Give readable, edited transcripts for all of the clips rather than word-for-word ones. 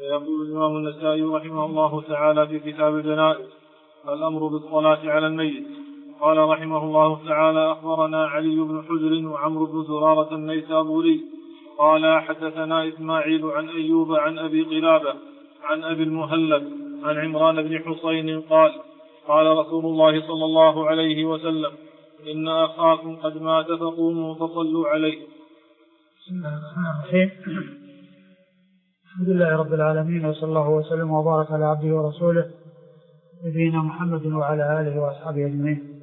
يقول الإمام النسائي رحمه الله تعالى في كتاب الجنائز الأمر بالصلاة على الميت. قال رحمه الله تعالى: أخبرنا علي بن حجر وعمرو بن زرارة النيسابوري قال حدثنا إسماعيل عن أيوب عن أبي قلابة عن أبي المهلب عن عمران بن حصين قال: قال رسول الله صلى الله عليه وسلم: إن أخاكم قد مات فقوموا فصلوا عليه. بسم الله الرحمن الرحيم. الحمد لله رب العالمين، وصلى الله وسلم وبارك على عبده ورسوله نبينا محمد وعلى آله وأصحابه أجمعين.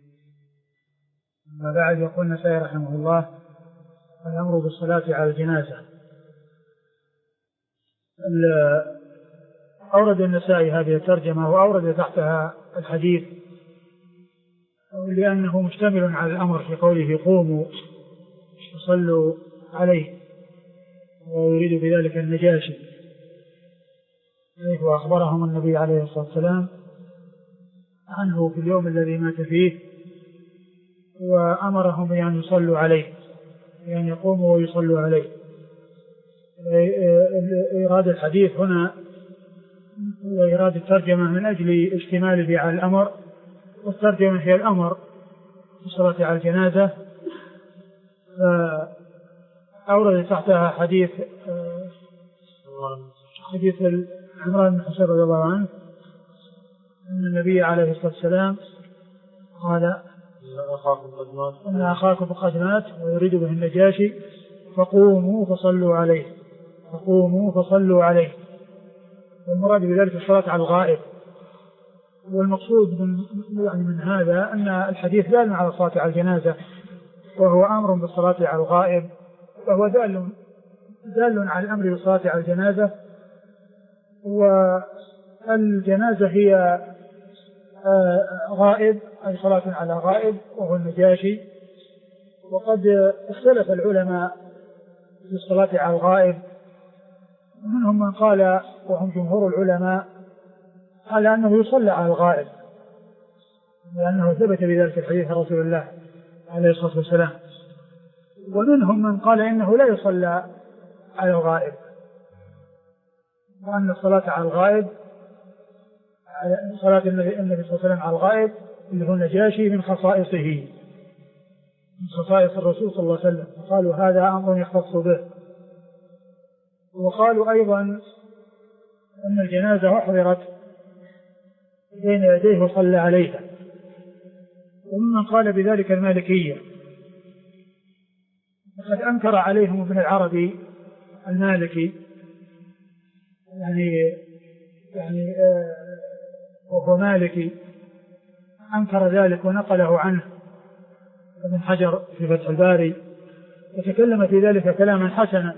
أما بعد، يقول النسائي رحمه الله: الأمر بالصلاة على الجنازة. أورد النسائي هذه الترجمة وأورد تحتها الحديث لأنه مشتمل على الأمر في قوله: قوموا وصلوا عليه، ويريد بذلك النجاشي، حيث أخبرهم النبي عليه الصلاة والسلام عنه في اليوم الذي مات فيه، وأمرهم بأن يصلوا عليه، بأن يقوموا ويصلوا عليه. إيراد الحديث هنا وإيراد الترجمة من أجل اشتماله على الأمر، والترجمة هي الأمر بالصلاة على الجنازة. أورد تحتها حديث عمران بن حصين رضي الله عنه أن النبي عليه الصلاة والسلام قال: إن أخاكم قد مات ويريد به النجاشي فقوموا فصلوا عليه، فقوموا فصلوا عليه. والمراد بذلك الصلاة على الغائب. والمقصود من هذا أن الحديث دال على الصلاة على الجنازة، وهو أمر بالصلاة على الغائب، وهو دال على الأمر بالصلاة على الجنازة. والجنازة هي غائب، أي صلاة على غائب، وهو النجاشي. وقد اختلف العلماء في الصلاة على الغائب، منهم من قال، وهم جمهور العلماء، على أنه يصلى على الغائب، لأنه ثبت بذلك الحديث رسول الله عليه الصلاة والسلام. ومنهم من قال إنه لا يصلى على الغائب، وأن الصلاة على الغائب، صلاة النبي صلى الله عليه وسلم على الغائب اللي هو النجاشي من خصائصه، من خصائص الرسول صلى الله عليه وسلم. قالوا هذا أمر يختص به. وقالوا أيضا أن الجنازة أحضرت بين يديه وصلى عليها. ومن قال بذلك المالكية، وقد أنكر عليهم ابن العربي المالكي، يعني وهو مالكي، أنكر ذلك ونقله عنه ابن حجر في فتح الباري، وتكلم في ذلك كلاما حسنا.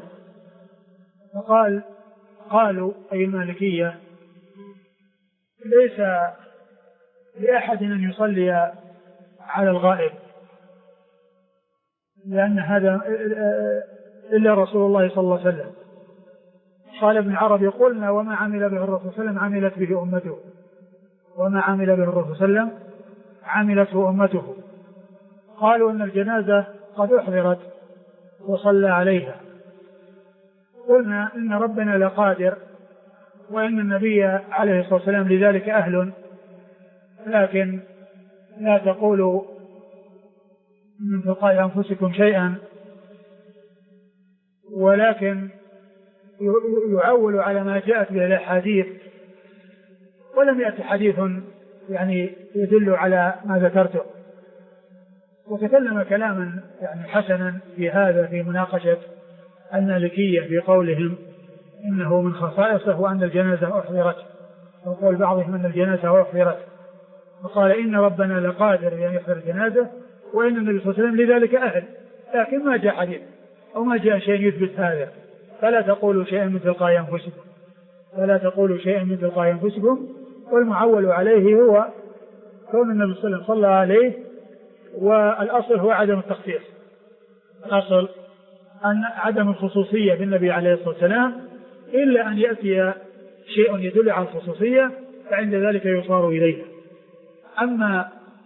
قالوا أي المالكية: ليس لأحد أن يصلي على الغائب، لأن هذا إلا رسول الله صلى الله عليه وسلم. قال ابن عربي: قلنا وما عمل به الرسول صلى الله عليه وسلم عملت به أمته، وما عمل به الرسول صلى الله عليه وسلم عملته أمته. قالوا أن الجنازة قد أحضرت وصلى عليها. قلنا إن ربنا لقادر، وإن النبي عليه الصلاة والسلام لذلك أهل، لكن لا تقولوا من تلقاء أنفسكم شيئا، ولكن يعول على ما جاءت به الأحاديث، ولم يأتي حديث يعني يدل على ما ذكرته. وتكلم كلاما يعني حسنا في هذا، في مناقشة المالكية في قولهم إنه من خصائصه وأن الجنازة أحضرت، وقول بعضهم أن الجنازة أحضرت، وقال إن ربنا لقادر بأن يحضر الجنازة، وإن النبي صلى الله عليه وسلم لذلك أهل، لكن ما جاء حديث أو ما جاء شيء يثبت هذا. فلا تقولوا شيئا من تلقاء أنفسكم، فلا تقولوا شيئا من تلقاء أنفسكم. والمعول عليه هو كون النبي صلى الله عليه وسلم صلى عليه، والأصل هو عدم التخصيص، الأصل أن عدم الخصوصية بالنبي عليه الصلاة والسلام، إلا أن يأتي شيء يدل على الخصوصية فعند ذلك يصار إليه. أما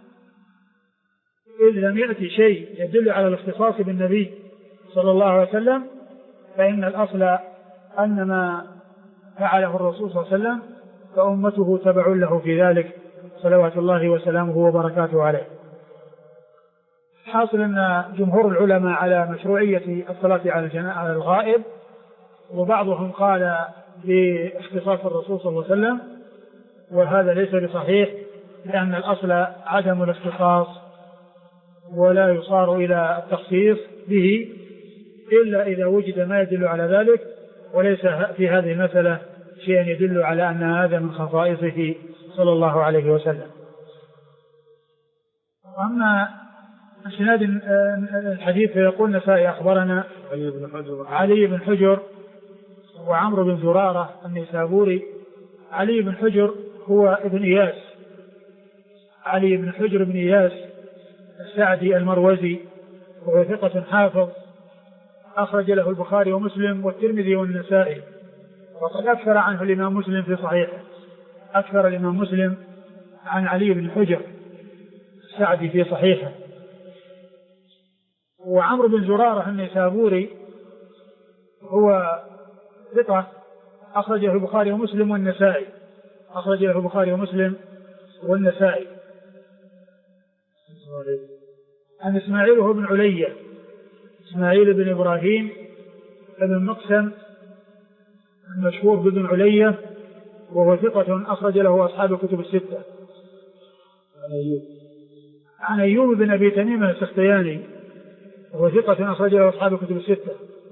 إذ لم يأتي شيء يدل على الاختصاص بالنبي صلى الله عليه وسلم، فإن الأصل أن ما فعله الرسول صلى الله عليه وسلم فأمته تبع له في ذلك صلوات الله وسلامه وبركاته عليه. حاصل أن جمهور العلماء على مشروعية الصلاة على الغائب، وبعضهم قال باختصاص الرسول صلى الله عليه وسلم، وهذا ليس بصحيح، لأن الأصل عدم الاختصاص ولا يصار إلى التخصيص به إلا إذا وجد ما يدل على ذلك، وليس في هذه المسألة شيء يدل على أن هذا من خصائصه صلى الله عليه وسلم. أما اسناد الحديث فيقول النسائي أخبرنا علي بن حجر وعمرو بن زرارة النيسابوري. علي بن حجر هو ابن إياس، علي بن حجر بن إياس السعدي المروزي، وهو ثقة حافظ أخرج له البخاري ومسلم والترمذي والنسائي، وقد أكثر عنه الإمام مسلم في صحيحه، أكثر الإمام مسلم عن علي بن حجر السعدي في صحيحه. وعمرو بن زرارة النيسابوري هو ثقة أخرجه البخاري ومسلم والنسائي، أخرجه البخاري ومسلم والنسائي. عن إسماعيل هو بن علية، إسماعيل بن إبراهيم بن مقسم المشهور بن علية، وهو ثقة أخرج له أصحاب الكتب الستة. عن أيوب بن أبي تميم السختياني، وهو ثقة أخرج له أصحاب الكتب الستة.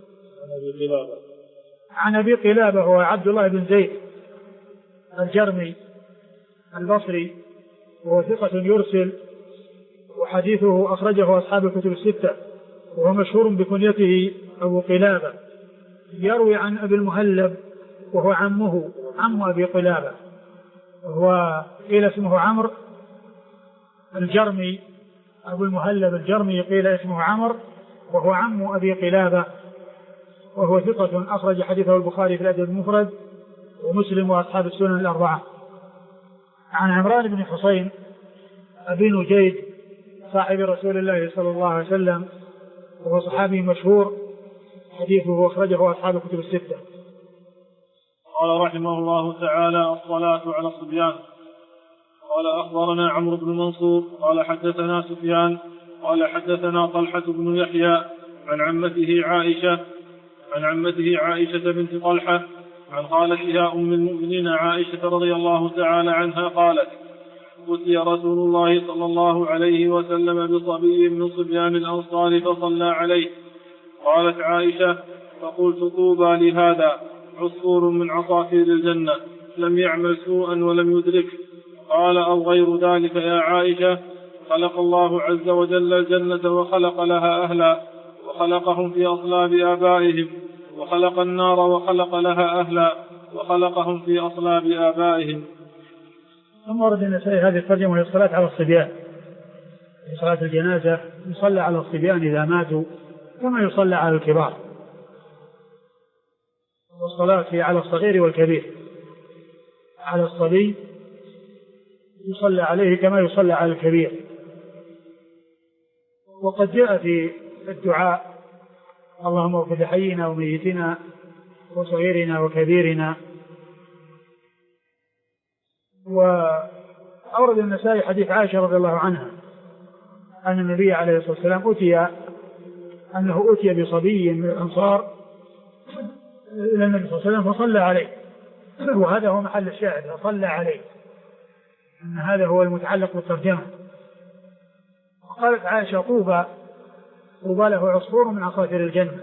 عن أبي قلابة هو عبد الله بن زيد الجرمي البصري، وهو ثقة يرسل، وحديثه أخرجه أصحاب الكتب الستة، وهو مشهور بكنيته أبو قلابة. يروي عن أبي المهلب وهو عمه، عم أبي قلابة، وهو قيل اسمه عمرو الجرمي، أبو المهلب الجرمي قيل اسمه عمرو، وهو عم أبي قلابة، وهو ثقة أخرج حديثه البخاري في الأدب المفرد ومسلم وأصحاب السنن الأربعة. عن عمران بن حسين أبي نجيد صاحب رسول الله صلى الله عليه وسلم، وهو صحابي مشهور، حديثه أخرجه أصحاب الكتب الستة. قال رحمه الله تعالى: الصلاة على الصبيان. قال أخبرنا عمرو بن منصور قال حدثنا سفيان قال حدثنا طلحة بن يحيى عن عمته عائشة بنت طلحة عن خالتها أم المؤمنين عائشة رضي الله تعالى عنها قالت: أتي رسول الله صلى الله عليه وسلم بصبي من صبيان الأنصار فصلى عليه. قالت عائشة: فقلت: طوبى لهذا، عصفور من عصافير الجنة، لم يعمل سوءا ولم يدرك. قال: أو غير ذلك يا عائشة، خلق الله عز وجل الجنة وخلق لها أهلا، وخلقهم في أصلاب آبائهم، وخلق النار وخلق لها أهلا، وخلقهم في أصلاب آبائهم. ثم ورد النسائي هذه الترجمة للصلاة على الصبيان. في صلاة الجنازة يصلى على الصبيان إذا ماتوا كما يصلى على الكبار، والصلاة هي على الصغير والكبير. على الصبي يصلى عليه كما يصلى على الكبير. وقد جاء في الدعاء: اللهم اغفر لحينا وميتنا وصغيرنا وكبيرنا. وأورد النسائي حديث عائشة رضي الله عنها أن النبي عليه الصلاة والسلام أتي بصبي من الأنصار إلى النبي صلى الله عليه وسلم فصلى عليه، وهذا هو محل الشاهد، فصلى عليه، أن هذا هو المتعلق بالترجمة. وقالت عائشة: طوبى له عصفور من عصافير الجنة.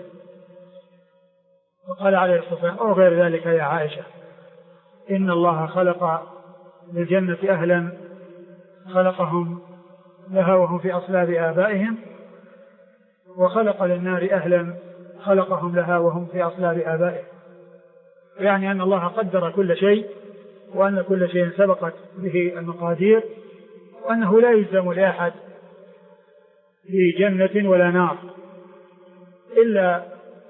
وقال عليه الصلاة والسلام: أو غير ذلك يا عائشة، إن الله خلق للجنة أهلا خلقهم لها وهم في أصلاب آبائهم، وخلق للنار أهلا خلقهم لها وهم في أصلاب آبائهم. يعني أن الله قدر كل شيء، وأن كل شيء سبقت به المقادير، وأنه لا يلزم لأحد بجنة ولا نار إلا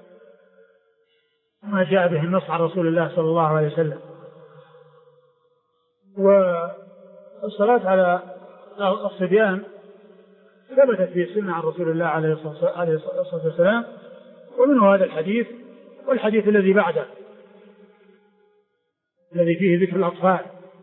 ما جاء به النص عن رسول الله صلى الله عليه وسلم. والصلاة على الصبيان ثبتت في السنة عن رسول الله عليه الصلاة والسلام، ومنه هذا الحديث والحديث الذي بعده. الذي فيه ذكر الأطفال،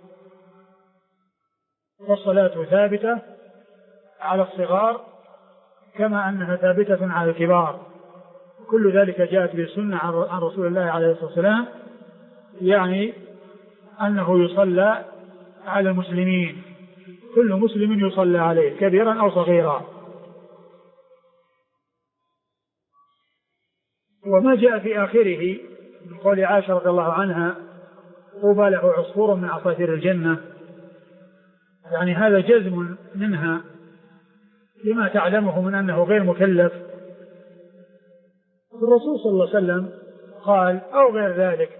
والصلاة ثابتة على الصغار كما أنها ثابتة على الكبار. كل ذلك جاءت به السنة عن رسول الله عليه الصلاة والسلام، يعني أنه يصلى على المسلمين، كل مسلم يصلى عليه كبيرا أو صغيرا. وما جاء في آخره من قول عائشة رضي الله عنها طوبى له عصفور من عصافير الجنة، يعني هذا جزم منها لما تعلمه من أنه غير مكلف. الرسول صلى الله عليه وسلم قال أو غير ذلك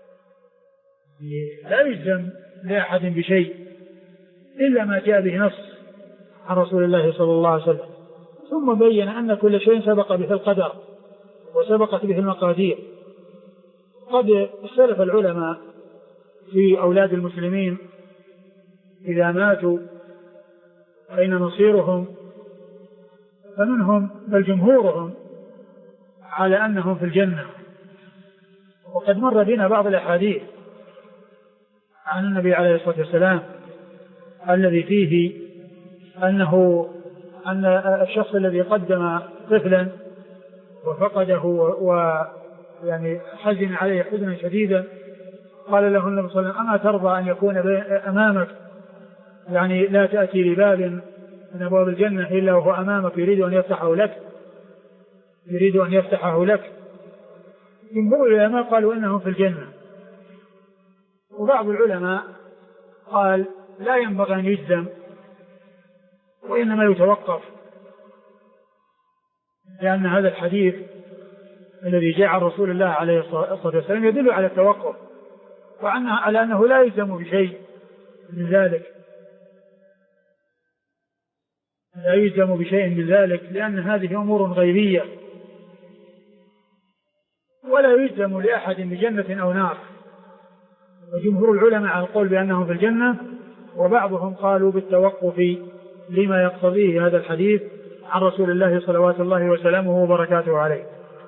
لا يجزم لأحد بشيء إلا ما جاء به نص عن رسول الله صلى الله عليه وسلم. ثم بين أن كل شيء سبق به القدر وسبقت به المقادير. قد اختلف العلماء في أولاد المسلمين إذا ماتوا أين مصيرهم، فمنهم بل جمهورهم على أنهم في الجنة. وقد مر بنا بعض الأحاديث عن النبي عليه الصلاة والسلام الذي فيه أن الشخص الذي قدم طفلا وفقده ويعني حزن عليه حزنا شديدا قال له النبي صلى الله عليه وسلم أما ترضى أن يكون أمامك، يعني لا تأتي لباب من أبواب الجنة إلا وهو أمامك يريد أن يفتحه لك. جمهور العلماء قالوا إنهم في الجنة، وبعض العلماء قال لا ينبغي أن يجزم وإنما يتوقف، لأن هذا الحديث الذي جاء عن رسول الله عليه الصلاة والسلام يدل على التوقف على أنه لا يلزم بشيء من ذلك، لا يلزم بشيء من ذلك، لأن هذه أمور غيبية ولا يلزم لأحد بجنة أو نار. وجمهور العلماء على القول بأنهم في الجنة، وبعضهم قالوا بالتوقف لما يقتضيه هذا الحديث عن رسول الله صلوات الله وسلامه وبركاته عليه.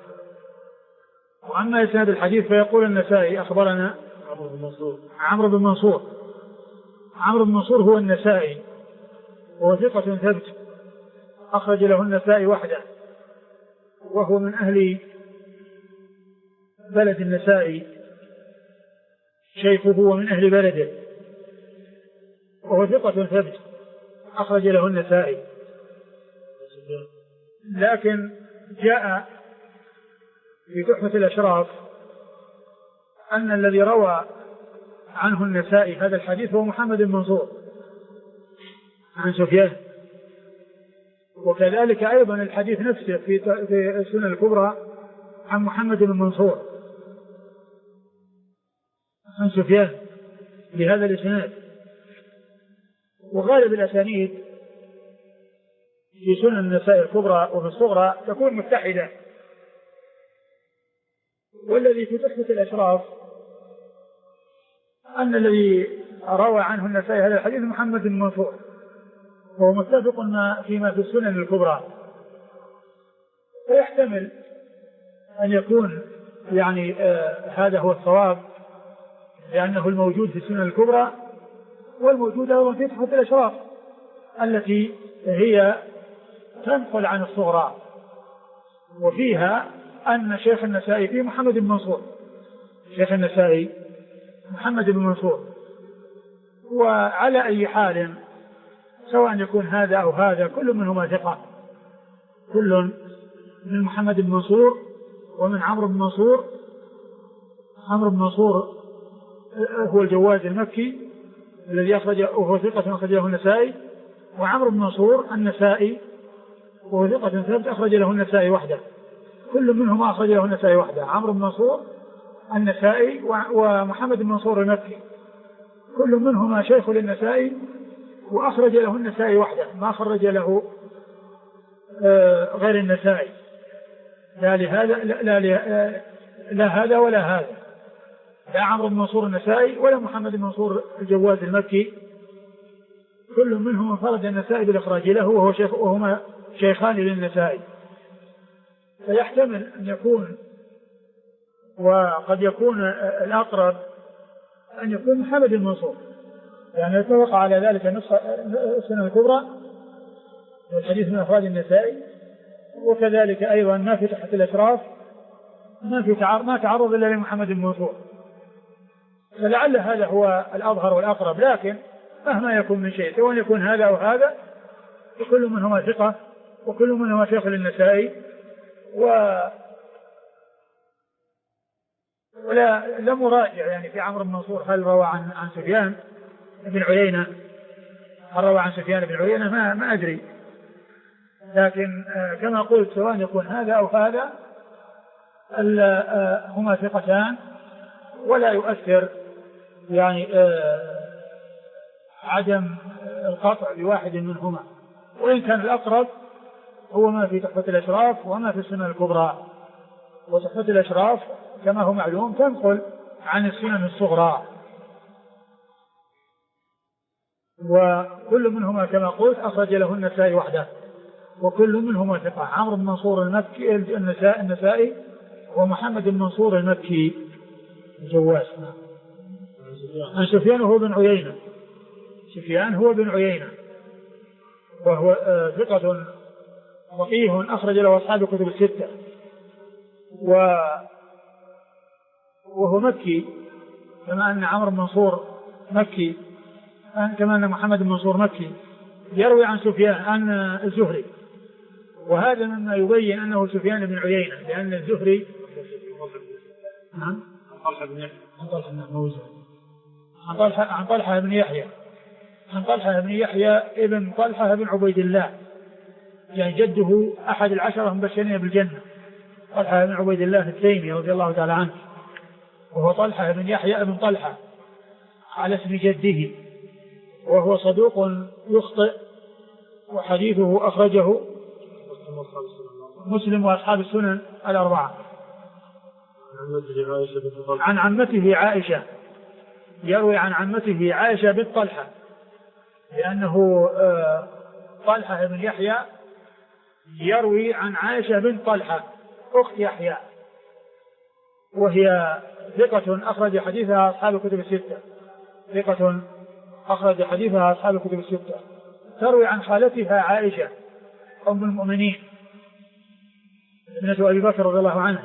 وأما إسناد الحديث فيقول النسائي أخبرنا عمرو بن منصور. عمرو بن منصور هو النسائي، وهو ثقة ثبت أخرج له النسائي وحده، وهو من أهل بلد النسائي، شيخه هو من أهل بلده، وهو ثقة ثبت أخرج له النسائي. لكن جاء في تحفة الأشراف أن الذي روى عنه النسائي هذا الحديث هو محمد بن منصور عن سفيان، وكذلك أيضا الحديث نفسه في السنن الكبرى عن محمد بن منصور عن سفيان بهذا الإسناد. وغالب الأسانيد في سنن النسائي الكبرى وفي الصغرى تكون متحدة، والذي في تحفة الأشراف أن الذي روى عنه النسائي هذا الحديث محمد بن منصور، وهو متفق فيما في السنن الكبرى، فيحتمل أن يكون يعني هذا هو الصواب، لأنه الموجود في السنن الكبرى والموجود أيضا في تحفة الأشراف التي هي تنقل عن الصغرى، وفيها أن شيخ النسائي فيه محمد بن منصور، شيخ النسائي محمد بن منصور. وعلى أي حال سواء يكون هذا أو هذا كل منهما ثقة، كل من محمد بن منصور ومن عمرو بن منصور. عمرو بن منصور هو الجواز المكي الذي أخرجه وهو ثقة أخرج له النسائي، وعمرو بن منصور النسائي وهو ثقة ثبت أخرج له النسائي وحده، كل منهما أخرج له النسائي وحده. عمرو بن منصور النسائي ومحمد بن منصور المكي كل منهما شيخ للنسائي وأخرج له النسائي وحده، ما أخرج له غير النسائي، لا هذا ولا هذا، لا عمرو بن منصور النسائي ولا محمد بن منصور الجواز المكي، كل منهم انفرد النسائي بالإخراج له وهما شيخان للنسائي. فيحتمل أن يكون، وقد يكون الأقرب أن يكون محمد المنصور، يعني اتفق على ذلك السنة الكبرى والحديث من أفراد النسائي، وكذلك أيضا ما في تحت الأشراف ما تعرض إلا لمحمد المنصور. فلعل هذا هو الأظهر والأقرب، لكن مهما يكون من شيء سواء يكون هذا أو هذا وكل منهما ثقة وكل منهما شيخ للنسائي. ولا لم أراجع يعني في عمرو بن منصور هل روى عن سفيان بن عيينة، هل روى عن سفيان بن عيينة ما أدري، لكن كما قلت سواء يكون هذا أو هذا هما ثقتان، ولا يؤثر يعني عدم القطع بواحد منهما، وإن كان الأقرب هو ما في تحفة الأشراف وما في السنن الكبرى. وتحفة الأشراف كما هو معلوم تنقل عن السنن الصغرى، وكل منهما كما قلت أخرج له النسائي وحده، وكل منهما ثقة. عمرو بن منصور المكي النسائي ومحمد بن منصور المكي الجواز. عن سفيان هو بن عيينة، سفيان هو بن عيينة وهو ثقة فقيه أخرج له أصحاب الكتب الستة، وهو مكي كما أن عمرو بن منصور مكي، كما أن محمد بن منصور مكي، يروي عن سفيان عن الزهري، وهذا مما يبين أنه سفيان بن عيينة، لأن الزهري عن طلحة بن يحيى، عن طلحة بن يحيى ابن طلحة بن عبيد الله، يعني جده أحد العشرة المبشرين بالجنة، طلحة بن عبيد الله التيمي رضي الله تعالى عنه، وهو طلحة بن يحيى ابن طلحة على اسم جده، وهو صدوق يخطئ، وحديثه أخرجه مسلم وأصحاب السنن الأربعة. عن عمته عائشة، يروي عن عمته عائشة بنت طلحة، لأنه طلحة بن يحيى يروي عن عائشة بنت طلحة أخت يحيى، وهي ثقة أخرج حديثها أصحاب الكتب الستة، ثقة أخرج حديثها أصحاب الكتب الستة. تروي عن خالتها عائشة أم المؤمنين ابنة أبي بكر رضي الله عنها،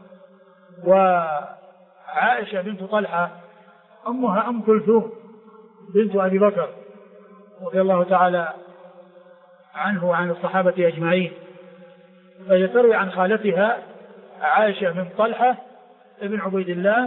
وعائشة بنت طلحة أمها أم كلثوم بنت أبي بكر رضي الله تعالى عنه وعن الصحابة أجمعين. فهي تروي عن خالتها عائشة بن طلحة ابن عبيد الله،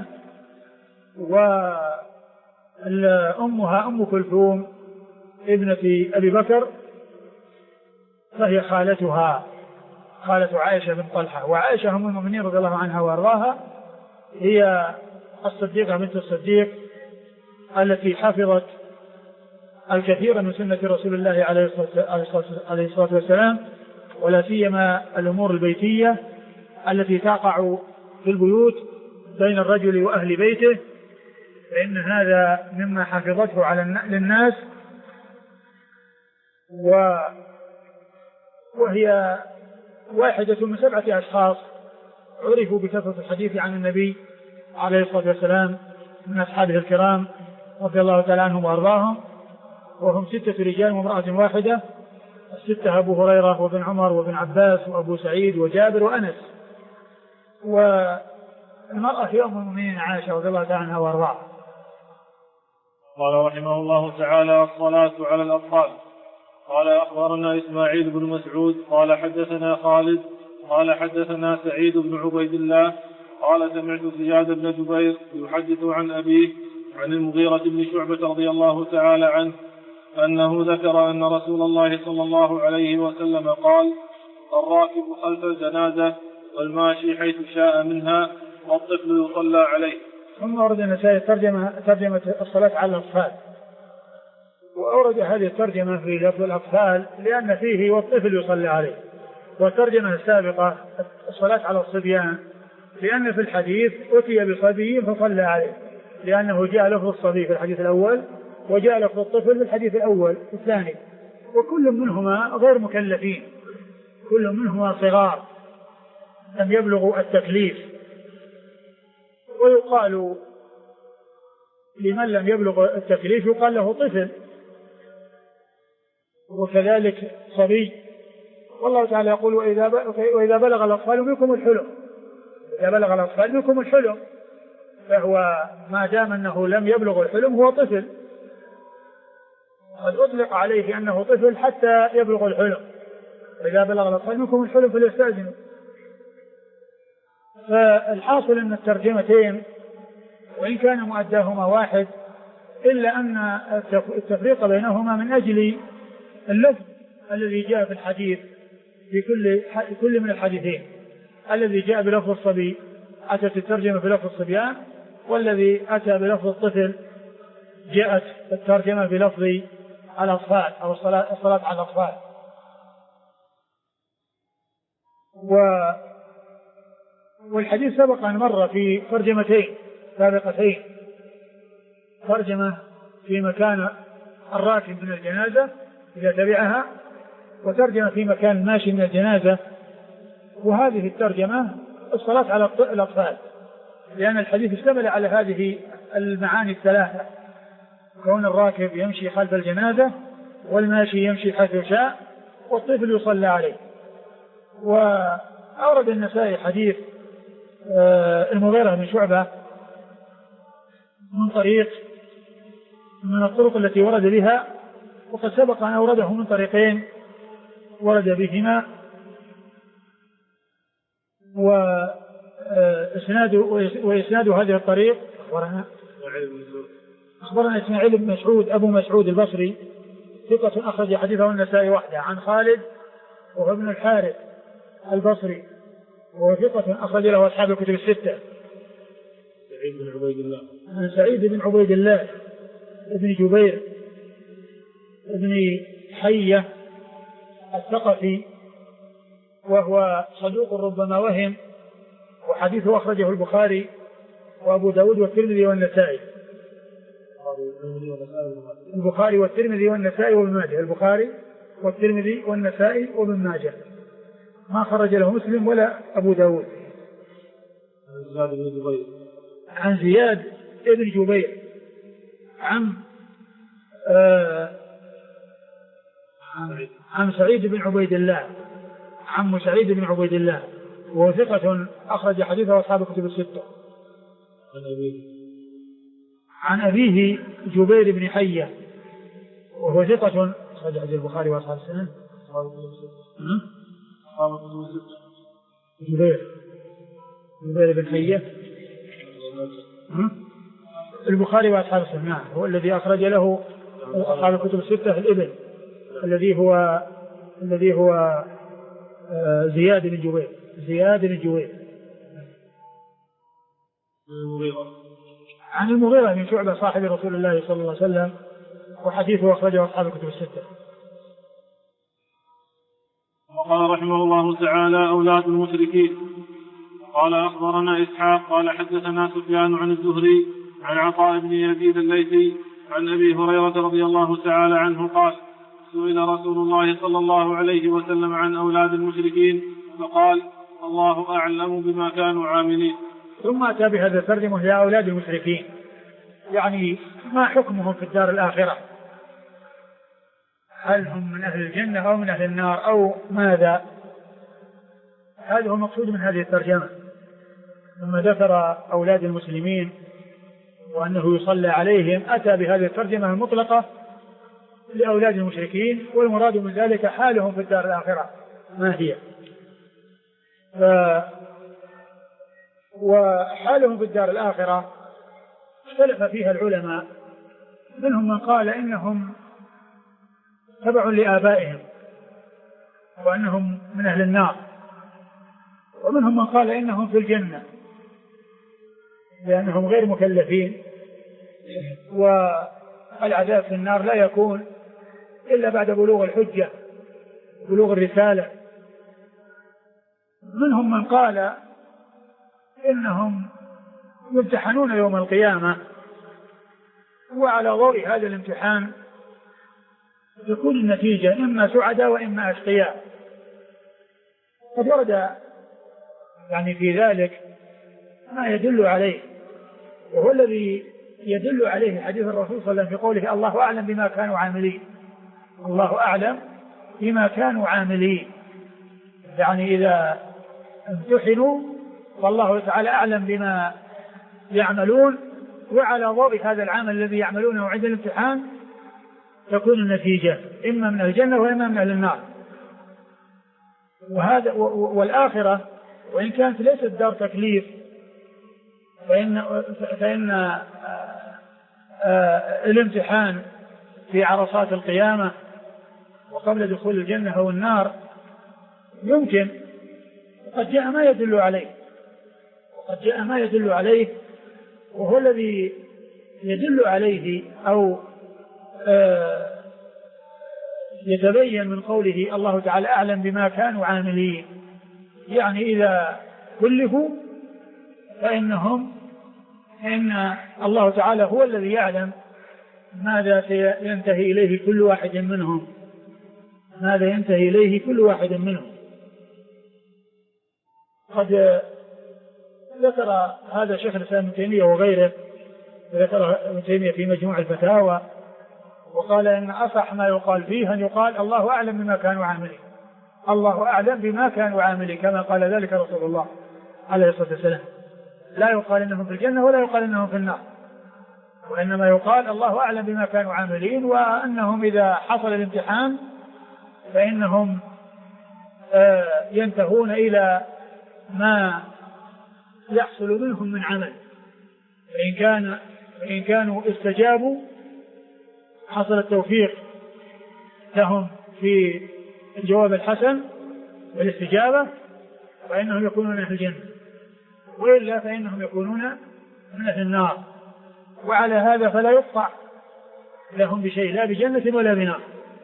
وأمها أم كلثوم ابنة أبي بكر، فهي خالتها، خالة عائشة بن طلحة. وعائشة أم المؤمنين رضي الله عنها وأرضاها هي الصديقة بنت الصديق التي حفظت الكثير من سنة رسول الله عليه الصلاة والسلام، ولا سيما الأمور البيتية التي تقع في البيوت بين الرجل وأهل بيته، فإن هذا مما حفظته على للناس. وهي واحدة من 7 أشخاص عرفوا بكثرة الحديث عن النبي عليه الصلاة والسلام من أصحابه الكرام رضي الله تعالى عنهم وأرضاهم، وهم 6 رجال وامرأة واحدة، 6 أبو هريرة وابن عمر وابن عباس وأبو سعيد وجابر وأنس، والمرأة هي أم المؤمنين عائشة رضي الله تعالى عنها وأرضاها. قال رحمه الله تعالى: الصلاة على الأطفال. قال: أخبرنا إسماعيل بن مسعود قال حدثنا خالد قال حدثنا سعيد بن عبيد الله قال: سمعت زياد بن جبير يحدث عن أبيه عن المغيرة بن شعبة رضي الله تعالى عنه أنه ذكر أن رسول الله صلى الله عليه وسلم قال: الراكب خلف الجنازة والماشي حيث شاء منها والطفل يصلى عليه. ثم أورد النسائي ترجمة الصلاة على الأطفال، وأورد هذه الترجمة في لفظ الأطفال لأن فيه والطفل يصلى عليه، والترجمة السابقة الصلاة على الصبيان لأن في الحديث أتي بصبي فصلى عليه، لأنه جاء لفظ الصبي في الحديث الأول وجاء لفظ الطفل في الحديث الأول الثاني، وكل منهما غير مكلفين، كل منهما صغار لم يبلغوا التكليف. ويقال لمن لم يبلغ التكليف يقال له طفل، وكذلك صبي. والله تعالى يقول وإذا بلغ الأطفال منكم الحلم، إذا بلغ الأطفال منكم الحلم، فهو ما دام أنه لم يبلغ الحلم هو طفل، قد أطلق عليه أنه طفل حتى يبلغ الحلم. وإذا بلغ الأطفال منكم الحلم فليستأذنوا. فالحاصل أن الترجمتين وإن كان مؤداهما واحد إلا أن التفريق بينهما من أجل اللفظ الذي جاء في الحديث في كل من الحديثين. الذي جاء بلفظ الصبي أتت الترجمة بلفظ الصبيان، والذي أتى بلفظ الطفل جاءت الترجمة بلفظ الأطفال أو الصلاة على الأطفال. والحديث سبق أن مر في ترجمتين سابقتين، ترجمة في مكان الراكب من الجنازة إذا تبعها، وترجمة في مكان ماشي من الجنازة. وهذه الترجمة الصلاة على الأطفال، لأن الحديث اشتمل على هذه المعاني الثلاثة: كون الراكب يمشي خلف الجنازة، والماشي يمشي حيث شاء، والطفل يصلى عليه. وأورد النسائي حديث المغيرة بن شعبة من طريق من الطرق التي ورد بها، وقد سبق أن أورده من طريقين ورد بهما، وإسناد هذه الطريق أخبرنا إسماعيل بن مسعود أبو مسعود البصري ثقة أخرج حديثه النسائي وحده، عن خالد وهو ابن الحارث البصري وهو ثقة أخرج له أصحاب الكتب الستة. سعيد بن عبيد الله ابن جبير ابن حية الثقفي، وهو صدوق ربما وهم، وحديثه أخرجه البخاري وأبو داود والترمذي والنسائي. البخاري والترمذي والنسائي وابن ماجه، البخاري والترمذي والنسائي وابن ماجه، ما خرج له مسلم ولا أبو داود. عن زياد بن جبير عن سعيد بن عبيد الله، عم سعيد بن عبيد الله، وهو ثقة أخرج حديثه أصحاب الكتب الستة. عن أبيه جبير بن حية وهو ثقة أخرج حديث البخاري وأصحاب السنن. جبير بن حية البخاري وأصحاب السنن، هو الذي أخرج له أصحاب الكتب الستة في الإبل، الذي هو زياد بن جبير. عن المغيرة بن شعبة صاحب رسول الله صلى الله عليه وسلم، وحديثه أخرجه أصحاب الكتب الستة. وقال رحمه الله تعالى: أولاد المشركين. قال أخبرنا إسحاق قال حدثنا سفيان عن الزهري عن عطاء بن يزيد الليثي عن أبي هريرة رضي الله تعالى عنه قال: سئل رسول الله صلى الله عليه وسلم عن أولاد المشركين فقال: الله أعلم بما كانوا عاملين. ثم أتى بهذا الترجمة إلى أولاد المشركين، يعني ما حكمهم في الدار الآخرة، هل هم من أهل الجنة أو من أهل النار أو ماذا؟ هذا هو المقصود من هذه الترجمة. ثم ذكر أولاد المسلمين وأنه يصلى عليهم، أتى بهذه الترجمة المطلقة لأولاد المشركين، والمراد من ذلك حالهم في الدار الآخرة ما هي. وحالهم في الدار الآخرة اختلف فيها العلماء، منهم من قال إنهم تبع لآبائهم وأنهم من أهل النار، ومنهم من قال إنهم في الجنة لأنهم غير مكلفين، والعذاب في النار لا يكون إلا بعد بلوغ الحجة، بلوغ الرسالة. منهم من قال إنهم يمتحنون يوم القيامة، وعلى ضوء هذا الامتحان تكون النتيجة إما سعداء وإما أشقياء. قد ورد يعني في ذلك ما يدل عليه، وهو الذي يدل عليه حديث الرسول صلى الله عليه وسلم في قوله الله أعلم بما كانوا عاملين. الله أعلم بما كانوا عاملين، يعني إذا امتحنوا فالله تعالى أعلم بما يعملون، وعلى ضوء هذا العمل الذي يعملونه عند الامتحان تكون النتيجة إما من الجنة وإما من أهل النار. وهذا والآخرة وإن كانت ليست دار تكليف فإن الامتحان في عرصات القيامة وقبل دخول الجنة أو النار يمكن، وقد جاء ما يدل عليه وهو الذي يدل عليه أو يتبين من قوله الله تعالى أعلم بما كانوا عاملين، يعني إذا كلفوا فإن الله تعالى هو الذي يعلم ماذا ينتهي إليه كل واحد منهم. قد ذكر هذا شيخ الإسلام ابن تيمية وغيره، ذكر ابن تيمية في مجموع الفتاوى، وقال إن أصح ما يقال فيه أن يقال الله أعلم بما كانوا عاملين، الله أعلم بما كانوا عاملين، كما قال ذلك رسول الله عليه الصلاة والسلام. لا يقال إنهم في الجنة ولا يقال إنهم في النار، وإنما يقال الله أعلم بما كانوا عاملين، وأنهم إذا حصل الامتحان فإنهم ينتهون إلى ما يحصل منهم من عمل، فإن كانوا استجابوا حصل التوفيق لهم في الجواب الحسن والاستجابة فإنهم يكونون من أهل الجنة، وإلا فإنهم يكونون من أهل النار. وعلى هذا فلا يقطع لهم بشيء لا بجنة ولا بنار،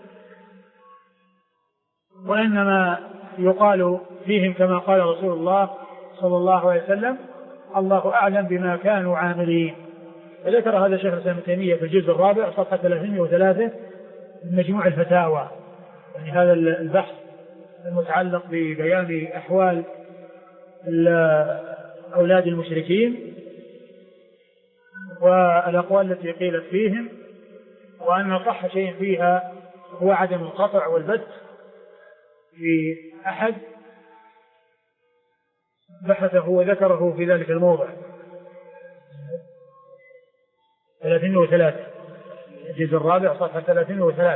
وإنما يقال فيهم كما قال رسول الله صلى الله عليه وسلم الله أعلم بما كانوا عاملين. وذكر هذا شيخ الإسلام ابن تيمية في الجزء الرابع صفحة 303 من مجموع الفتاوى، يعني هذا البحث المتعلق ببيان أحوال أولاد المشركين والأقوال التي قيلت فيهم، وأن أصح شيء فيها هو عدم القطع والبت في أحد بحثه وذكره في ذلك الموضع 303 الجزء الرابع صفحة 303.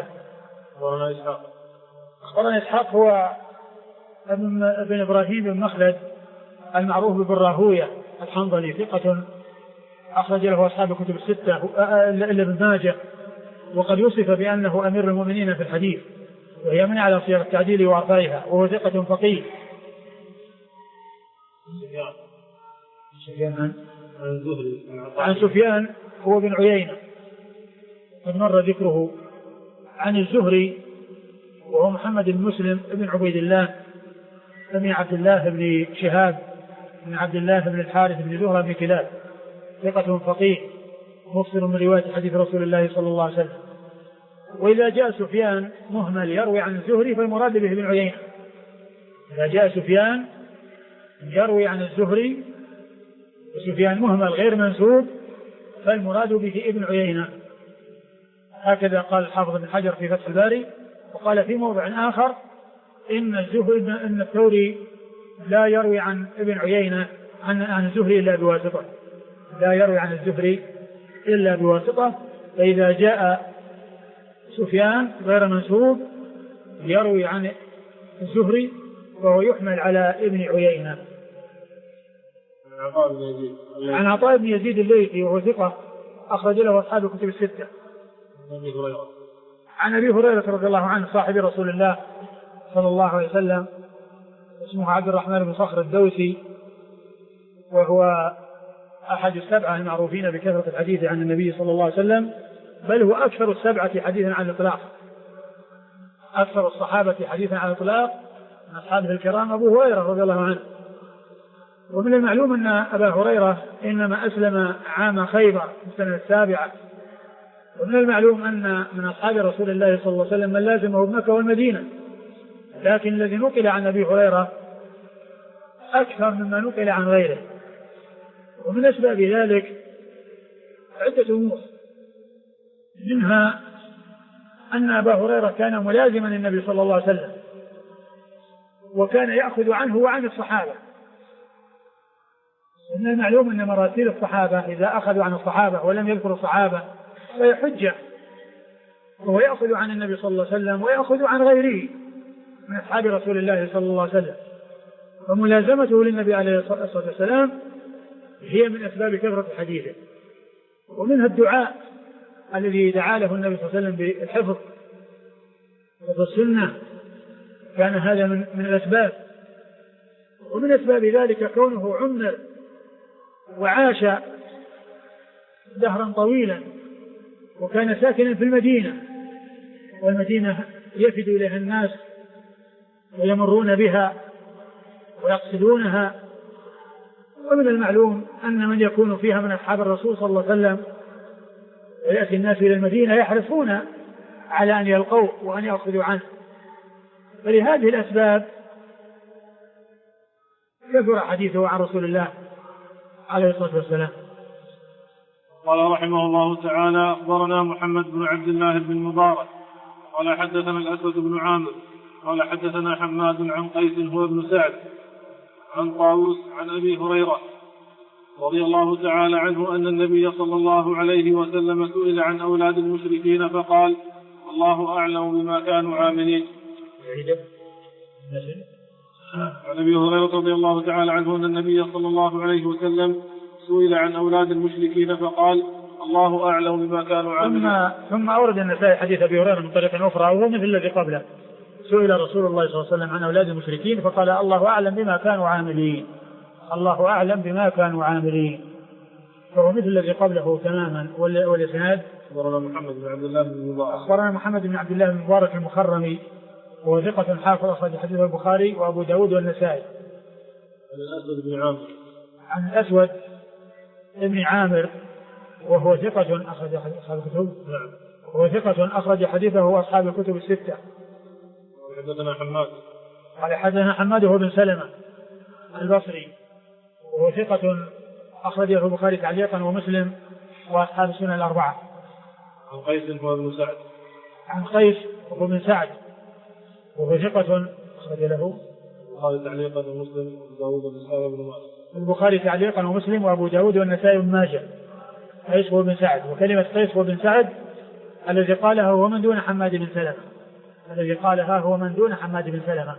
أخبرنا إسحاق هو ابن إبراهيم بن مخلد المعروف بن راهوية الحنظلي، ثقة أخرج له أصحاب الكتب الستة إلا ابن ماجه، وقد يوصف بأنه أمير المؤمنين في الحديث، وهي من على صيغ التعديل وأرفعها، وهو ثقة فقيه. عن سفيان هو بن عيينة قد مر ذكره. عن الزهري وهو محمد بن مسلم بن عبيد الله بن عبد الله بن شهاب بن عبد الله بن الحارث بن زهرة بن كلاب، ثقة فقيه مفسر من رواية حديث رسول الله صلى الله عليه وسلم. وإذا جاء سفيان مهمل يروي عن الزهري فالمراد به ابن عيينة. إذا جاء سفيان يروي عن الزهري وسفيان مهمل غير منسوب فالمراد به ابن عيينة. هكذا قال الحافظ بن حجر في فتح الباري. وقال في موضع آخر إن الثوري لا يروي عن ابن عيينة عن الزهري إلا بواسطة، لا يروي عن الزهري إلا بواسطة. فإذا جاء سفيان غير منسوب يروي عن الزهري فهو يحمل على ابن عيينة. عن عطاء بن يزيد الليثي وهو ثقة أخرج له أصحاب الكتب الستة. عن أبي هريرة رضي الله عنه صاحب رسول الله صلى الله عليه وسلم، اسمه عبد الرحمن بن صخر الدوسي، وهو أحد السبعة المعروفين بكثرة الحديث عن النبي صلى الله عليه وسلم، بل هو أكثر السبعة حديثا عن الإطلاق، أكثر الصحابة حديثا عن الإطلاق من أصحابه الكرام أبو هريرة رضي الله عنه. ومن المعلوم أن أبا هريرة إنما أسلم عام خيبر في السنة 7. ومن المعلوم أن من أصحاب رسول الله صلى الله عليه وسلم من لازمه بمكة والمدينة، لكن الذي نقل عن أبي هريرة أكثر مما نقل عن غيره. ومن أسباب ذلك عدة أمور، منها أن أبا هريرة كان ملازما للنبي صلى الله عليه وسلم، وكان يأخذ عنه وعن الصحابة. من المعلوم أن مراسيل الصحابة إذا أخذوا عن الصحابة ولم يذكروا الصحابة فهي حجة، وهو يأخذ عن النبي صلى الله عليه وسلم ويأخذ عن غيره من أصحاب رسول الله صلى الله عليه وسلم. فملازمته للنبي عليه الصلاة والسلام هي من أسباب كثرة حديثه، ومنها الدعاء الذي دعا له النبي صلى الله عليه وسلم بالحفظ والسنة، كان هذا من الأسباب. ومن أسباب ذلك كونه عمر وعاش دهرا طويلا، وكان ساكنا في المدينة، والمدينة يفد إليها الناس ويمرون بها ويقصدونها. ومن المعلوم أن من يكون فيها من أصحاب الرسول صلى الله عليه وسلم ويأتي الناس إلى المدينة يحرصون على أن يلقوه وأن يأخذوا عنه. فلهذه الأسباب كثر حديثه عن رسول الله عليه الصلاة والسلام. قال رحمه الله تعالى: أخبرنا محمد بن عبد الله بن المبارك قال حدثنا الأسود بن عامر قال حدثنا حماد عن قيس هو بن سعد عن طاووس عن أبي هريرة رضي الله تعالى عنه أن النبي صلى الله عليه وسلم سئل عن أولاد المشركين فقال: الله أعلم بما كانوا عاملين. عن أبي هريرة رضي الله تعالى عنه أن النبي صلى الله عليه وسلم سئل عن أولاد المشركين فقال: الله أعلم بما كانوا عاملين. ثم أورد النسائي حديث أبي هريرة من طريق أخرى وهو مثل الذي قبله: سئل رسول الله صلى الله عليه وسلم عن أولاد المشركين فقال: الله أعلم بما كانوا عاملين. الله أعلم بما كانوا عاملين، فهو مثل الذي قبله تماما. والإسناد: أخبرنا محمد بن عبد الله بن المبارك. أخبرنا محمد بن عبد الله بن المبارك المخرمي وهو ثقة حافظ أخرج حديثه البخاري وأبو داود والنسائي. عن الأسود بن عامر. عن الأسود بن عامر وهو ثقة أخرج أصحاب الكتب. نعم. وهو ثقة أخرج حديثه أصحاب الكتب الستة. حدثنا حماد. قال حدثنا حماد هو بن سلمة البصري وهو ثقة أخرجه البخاري تعليقا ومسلم وأصحاب السنن الأربعة. عن قيس هو بن سعد. عن قيس هو بن سعد وهو ثقة أخرج له البخاري تعليقا ومسلم وداود والنسائي بن ماجه. البخاري تعليقا ومسلم وأبو داود والنسائي بن ماجه. قيس هو بن سعد، وكلمة قيس هو بن سعد الذي قالها هو من دون حماد بن سلمة، الذي قالها هو من دون حماد بن سلمة.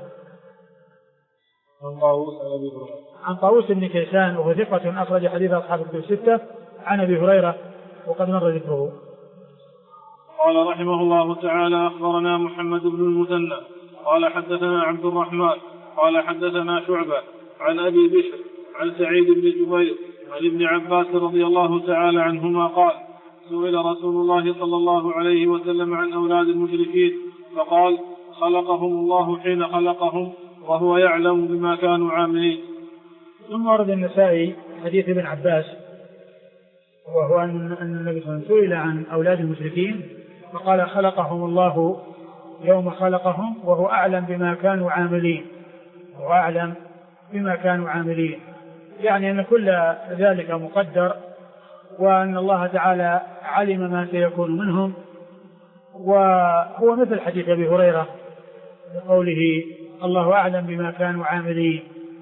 عن طاووس عن أبي هريرة. عن طاووس بن كيسان وهو ثقة أخرج حديث أصحاب الكتب الستة عن أبي هريرة وقد مر ذكره. قال رحمه الله تعالى: أخبرنا محمد بن المثنى قال حدثنا عبد الرحمن قال حدثنا شعبة عن أبي بشر عن سعيد بن جبير عن ابن عباس رضي الله تعالى عنهما قال: سئل رسول الله صلى الله عليه وسلم عن أولاد المشركين فقال: خلقهم الله حين خلقهم وهو يعلم بما كانوا عاملين. ثم ورد النسائي حديث ابن عباس وهو أن النبي صلى الله عليه وسلم سئل عن أولاد المشركين فقال: خلقهم الله يوم خلقهم وهو أعلم بما كانوا عاملين. وأعلم بما كانوا عاملين يعني أن كل ذلك مقدر، وأن الله تعالى علم ما سيكون منهم. وهو مثل حديث أبي هريرة بقوله: الله أعلم بما كانوا عاملين.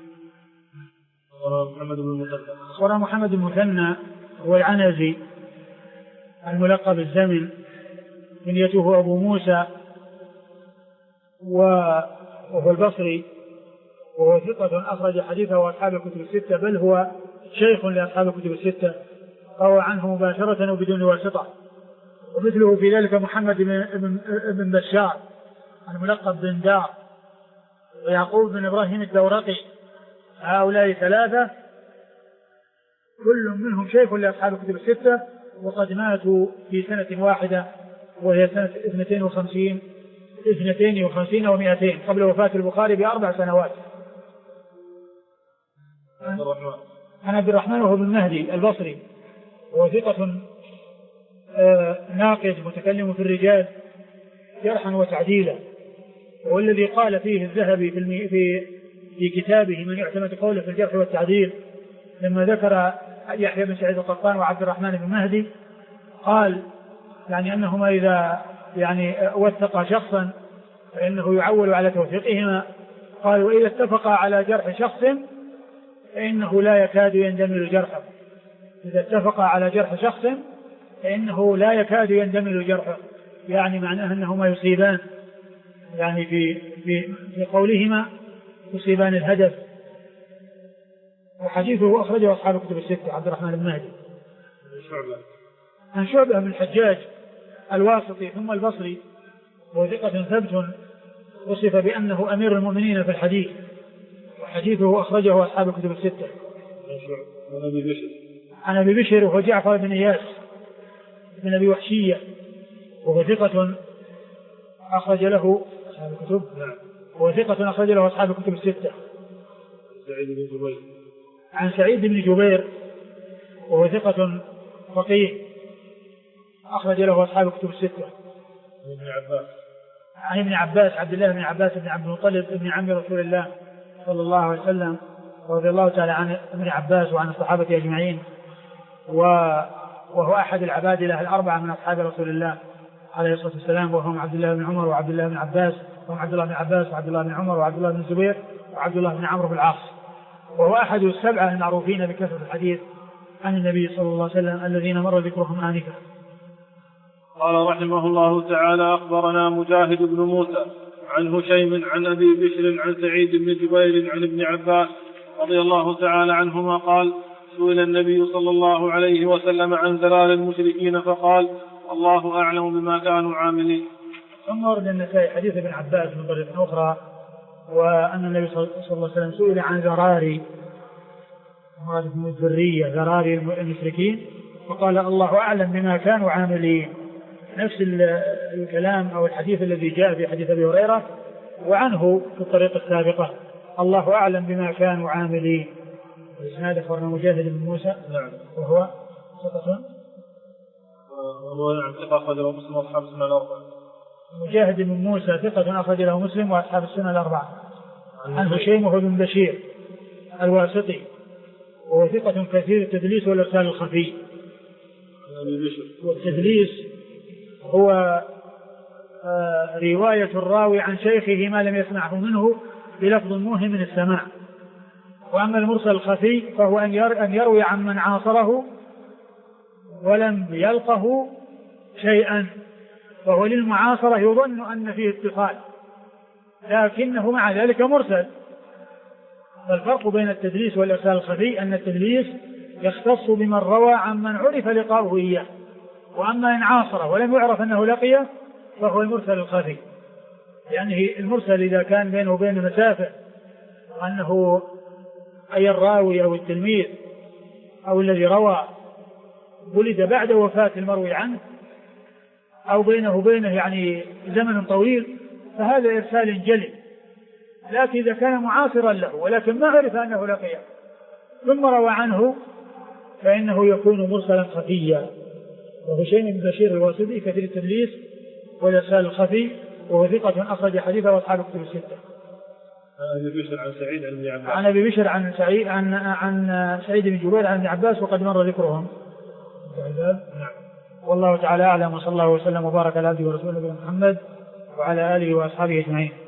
أخبرنا محمد بن المثنى هو العنزي الملقب الزمن، كنيته أبو موسى، وهو البصري وهو ثقة أخرج حديثه وأصحاب الكتب الستة، بل هو شيخ لأصحاب الكتب الستة، روى عنه مباشرة وبدون واسطة. ومثله في ذلك محمد بن بشار الملقب بن دار، ويعقوب بن إبراهيم الدورقي. هؤلاء ثلاثة كل منهم شيخ لأصحاب الكتب الستة، وقد ماتوا في سنة واحدة وهي سنة 52 و200 قبل وفاة البخاري ب4 سنوات. عن عبد الرحمن وهو بن مهدي البصري وهو ثقة ناقد متكلم في الرجال جرحا وتعديلا، والذي قال فيه الذهبي في كتابه من يعتمد قوله في الجرح والتعديل لما ذكر يحيى بن سعيد القطان وعبد الرحمن بن مهدي قال يعني أنهما إذا يعني وثق شخصا فإنه يعول على توثيقهما. قال وإذا اتفقا على جرح شخص فإنه لا يكاد يندمل جرحه. إذا اتفقا على جرح شخص فإنه لا يكاد يندمل جرحه، يعني معناه أنهما يصيبان، يعني في قولهما يصيبان الهدف. وحديثه أخرجه أصحاب الكتب الستة. عبد الرحمن بن مهدي عن شعبة بن الحجاج الواسطي ثم البصري، وثقة ثبت وصف بأنه أمير المؤمنين في الحديث، وحديثه أخرجه أصحاب الكتب الستة. عن أبي بشر وهو جعفر بن إياس بن أبي وحشية، وهو ثقة أخرج له أصحاب الكتب، وثقة أخرج له أصحاب الكتب الستة. عن سعيد بن جبير وهو ثقة فقيه أخرج له أصحاب الكتب الستة. عن ابن عباس عبد الله بن عباس بن عبد المطلب ابن عم رسول الله صلى الله عليه وسلم رضي الله تعالى عن ابن عباس وعن الصحابة أجمعين، وهو أحد العبادلة الأربعة من أصحاب رسول الله عليه الصلاة والسلام، وهم عبد الله بن عمر وعبد الله بن عباس، وهم عبد الله بن عباس وعبد الله بن عمر وعبد الله بن الزبير وعبد الله بن عمرو بن العاص، وهو أحد السبعة المعروفين بكثرة الحديث عن النبي صلى الله عليه وسلم الذين مر ذكرهم آنفا. قال رحمه الله تعالى أخبرنا مجاهد بن موسى عن هشيم عن أبي بشر عن سعيد بن جبير عن ابن عباس رضي الله تعالى عنهما قال سئل النبي صلى الله عليه وسلم عن زلال المشركين فقال الله أعلم بما كانوا عاملين. ثم ورد النسائي حديث ابن عباس من طريق أخرى، وأن النبي صلى الله عليه وسلم سئل عن ذراري، مراد من الذرية ذراري المشركين، فقال الله أعلم بما كانوا عاملين. نفس الكلام أو الحديث الذي جاء في حديث أبي هريرة وعنه في الطريق السابقة، الله أعلم بما كانوا عاملين. الإسناد أخبرنا مجاهد بن موسى وهو ثقة أخرج له مسلم وأصحاب السنن الأربعة. مجاهد بن موسى ثقة أخرج له مسلم وأصحاب السنن الأربعة. عن هشيم وهو بن بشير الواسطي، وهو ثقة كثير التدليس والإرسال الخفي. والتدليس هو رواية الراوي عن شيخه ما لم يسمعه منه بلفظ موهم من السماع. وأما المرسل الخفي فهو أن يروي عن من عاصره ولم يلقه شيئا، فهو للمعاصرة يظن أن فيه اتصال لكنه مع ذلك مرسل. فالفرق بين التدليس والإرسال الخفي أن التدليس يختص بمن روى عن من عرف لقاؤه إياه، وأما إن عاصره ولم يعرف أنه لقيه فهو المرسل الخفي. يعني المرسل إذا كان بينه وبين مسافة أنه أي الراوي أو التلميذ أو الذي روى ولد بعد وفاة المروي عنه أو بينه وبينه يعني زمن طويل فهذا إرسال جلي. لكن إذا كان معاصرا له ولكن ما عرف أنه لقيه ثم روى عنه فإنه يكون مرسلا خفيا. وهشيم بن بشير الواسطي كثير التدليس والإرسال الخفي، وهو ثقة أخرج حديثه وأصحاب الكتب الستة. عن أبي بشر عن سعيد عن سعيد بن جبير عن ابن عباس وقد مر ذكرهم. والله تعالى أعلم، وصلى الله وسلم وبارك على عبده ورسوله محمد وعلى آله وأصحابه أجمعين.